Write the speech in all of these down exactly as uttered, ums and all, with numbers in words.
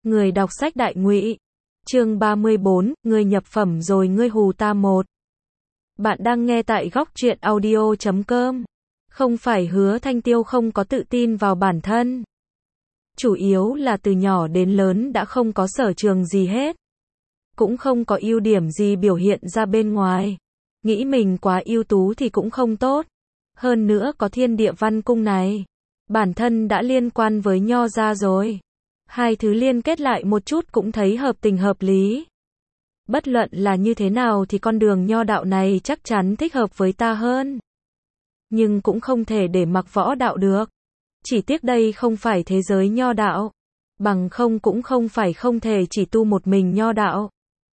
Người đọc sách Đại Ngụy. Chương ba mươi bốn, ngươi nhập phẩm rồi ngươi hù ta một. Bạn đang nghe tại góc truyện audio chấm com. Không phải Hứa Thanh Tiêu không có tự tin vào bản thân. Chủ yếu là từ nhỏ đến lớn đã không có sở trường gì hết. Cũng không có ưu điểm gì biểu hiện ra bên ngoài. Nghĩ mình quá ưu tú thì cũng không tốt. Hơn nữa có thiên địa văn cung này. Bản thân đã liên quan với Nho gia rồi. Hai thứ liên kết lại một chút cũng thấy hợp tình hợp lý. Bất luận là như thế nào thì con đường nho đạo này chắc chắn thích hợp với ta hơn. Nhưng cũng không thể để mặc võ đạo được. Chỉ tiếc đây không phải thế giới nho đạo. Bằng không cũng không phải không thể chỉ tu một mình nho đạo.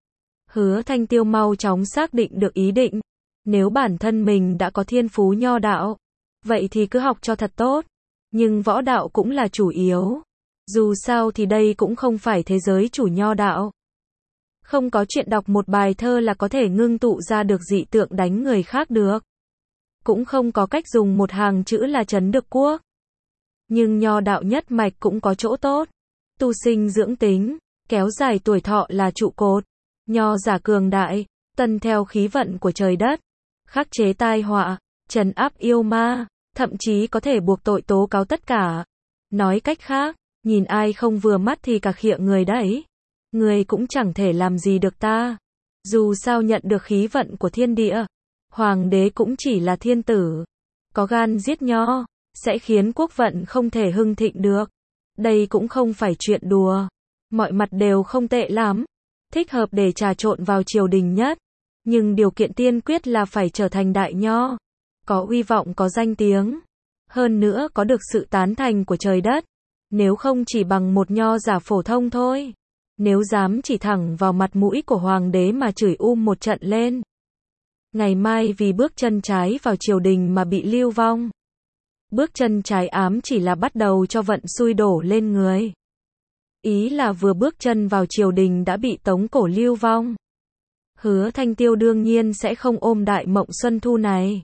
Hứa Thanh Tiêu mau chóng xác định được ý định. Nếu bản thân mình đã có thiên phú nho đạo, vậy thì cứ học cho thật tốt. Nhưng võ đạo cũng là chủ yếu. Dù sao thì đây cũng không phải thế giới chủ nho đạo. Không có chuyện đọc một bài thơ là có thể ngưng tụ ra được dị tượng đánh người khác được. Cũng không có cách dùng một hàng chữ là trấn được quốc. Nhưng nho đạo nhất mạch cũng có chỗ tốt. Tu sinh dưỡng tính, kéo dài tuổi thọ là trụ cột. Nho giả cường đại, tuân theo khí vận của trời đất. Khắc chế tai họa, trấn áp yêu ma, thậm chí có thể buộc tội tố cáo tất cả. Nói cách khác, nhìn ai không vừa mắt thì cả khịa người đấy. Người cũng chẳng thể làm gì được ta. Dù sao nhận được khí vận của thiên địa. Hoàng đế cũng chỉ là thiên tử. Có gan giết nho, sẽ khiến quốc vận không thể hưng thịnh được. Đây cũng không phải chuyện đùa. Mọi mặt đều không tệ lắm. Thích hợp để trà trộn vào triều đình nhất. Nhưng điều kiện tiên quyết là phải trở thành đại nho. Có uy vọng có danh tiếng. Hơn nữa có được sự tán thành của trời đất. Nếu không chỉ bằng một nho giả phổ thông thôi. Nếu dám chỉ thẳng vào mặt mũi của hoàng đế mà chửi um một trận lên. Ngày mai vì bước chân trái vào triều đình mà bị lưu vong. Bước chân trái ám chỉ là bắt đầu cho vận xui đổ lên người. Ý là vừa bước chân vào triều đình đã bị tống cổ lưu vong. Hứa Thanh Tiêu đương nhiên sẽ không ôm đại mộng xuân thu này.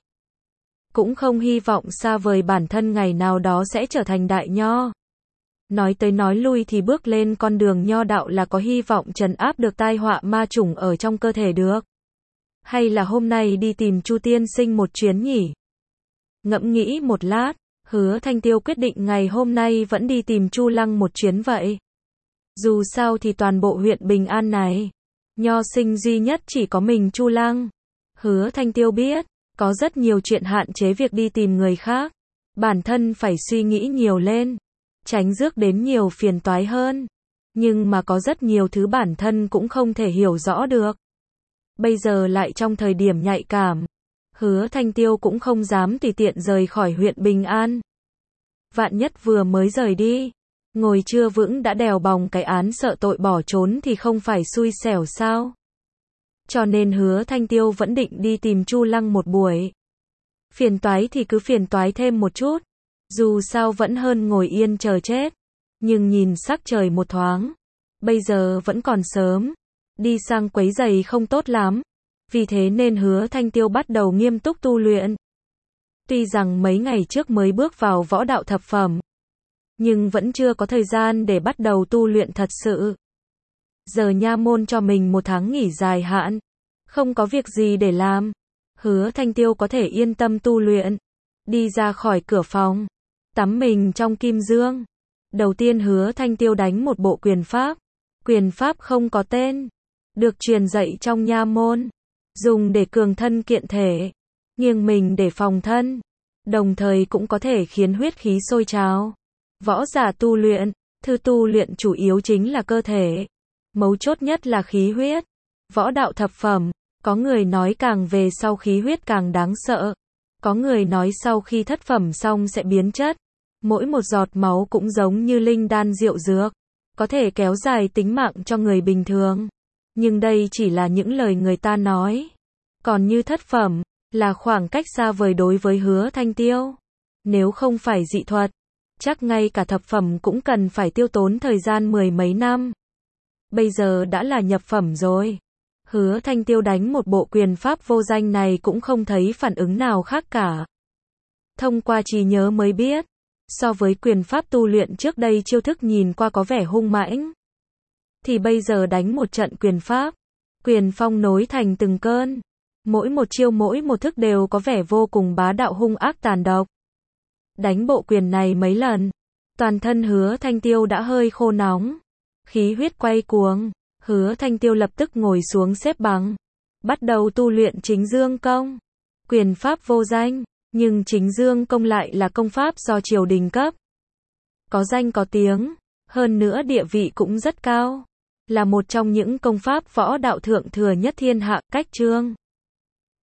Cũng không hy vọng xa vời bản thân ngày nào đó sẽ trở thành đại nho. Nói tới nói lui thì bước lên con đường nho đạo là có hy vọng trấn áp được tai họa ma chủng ở trong cơ thể được. Hay là hôm nay đi tìm Chu tiên sinh một chuyến nhỉ? Ngẫm nghĩ một lát, Hứa Thanh Tiêu quyết định ngày hôm nay vẫn đi tìm Chu Lăng một chuyến vậy. Dù sao thì toàn bộ huyện Bình An này, nho sinh duy nhất chỉ có mình Chu Lăng. Hứa Thanh Tiêu biết, có rất nhiều chuyện hạn chế việc đi tìm người khác. Bản thân phải suy nghĩ nhiều lên. Tránh rước đến nhiều phiền toái hơn. Nhưng mà có rất nhiều thứ bản thân cũng không thể hiểu rõ được. Bây giờ lại trong thời điểm nhạy cảm. Hứa Thanh Tiêu cũng không dám tùy tiện rời khỏi huyện Bình An. Vạn nhất vừa mới rời đi. Ngồi chưa vững đã đèo bòng cái án sợ tội bỏ trốn thì không phải xui xẻo sao. Cho nên Hứa Thanh Tiêu vẫn định đi tìm Chu Lăng một buổi. Phiền toái thì cứ phiền toái thêm một chút. Dù sao vẫn hơn ngồi yên chờ chết. Nhưng nhìn sắc trời một thoáng. Bây giờ vẫn còn sớm. Đi sang quấy giày không tốt lắm. Vì thế nên Hứa Thanh Tiêu bắt đầu nghiêm túc tu luyện. Tuy rằng mấy ngày trước mới bước vào võ đạo thập phẩm. Nhưng vẫn chưa có thời gian để bắt đầu tu luyện thật sự. Giờ nha môn cho mình một tháng nghỉ dài hạn. Không có việc gì để làm. Hứa Thanh Tiêu có thể yên tâm tu luyện. Đi ra khỏi cửa phòng. Tắm mình trong kim dương. Đầu tiên Hứa Thanh Tiêu đánh một bộ quyền pháp. Quyền pháp không có tên. Được truyền dạy trong nha môn. Dùng để cường thân kiện thể. Nghiêng mình để phòng thân. Đồng thời cũng có thể khiến huyết khí sôi trào. Võ giả tu luyện. Thư tu luyện chủ yếu chính là cơ thể. Mấu chốt nhất là khí huyết. Võ đạo thập phẩm. Có người nói càng về sau khí huyết càng đáng sợ. Có người nói sau khi thất phẩm xong sẽ biến chất. Mỗi một giọt máu cũng giống như linh đan rượu dược. Có thể kéo dài tính mạng cho người bình thường. Nhưng đây chỉ là những lời người ta nói. Còn như thất phẩm, là khoảng cách xa vời đối với Hứa Thanh Tiêu. Nếu không phải dị thuật, chắc ngay cả thập phẩm cũng cần phải tiêu tốn thời gian mười mấy năm. Bây giờ đã là nhập phẩm rồi. Hứa Thanh Tiêu đánh một bộ quyền pháp vô danh này cũng không thấy phản ứng nào khác cả. Thông qua trí nhớ mới biết, so với quyền pháp tu luyện trước đây chiêu thức nhìn qua có vẻ hung mãnh. thì bây giờ đánh một trận quyền pháp. Quyền phong nối thành từng cơn. Mỗi một chiêu mỗi một thức đều có vẻ vô cùng bá đạo hung ác tàn độc. Đánh bộ quyền này mấy lần, toàn thân Hứa Thanh Tiêu đã hơi khô nóng. Khí huyết quay cuồng, Hứa Thanh Tiêu lập tức ngồi xuống xếp bằng, bắt đầu tu luyện Chính Dương Công. Quyền pháp vô danh, nhưng Chính Dương Công lại là công pháp do triều đình cấp. Có danh có tiếng, hơn nữa địa vị cũng rất cao. Là một trong những công pháp võ đạo thượng thừa nhất thiên hạ, cách chương.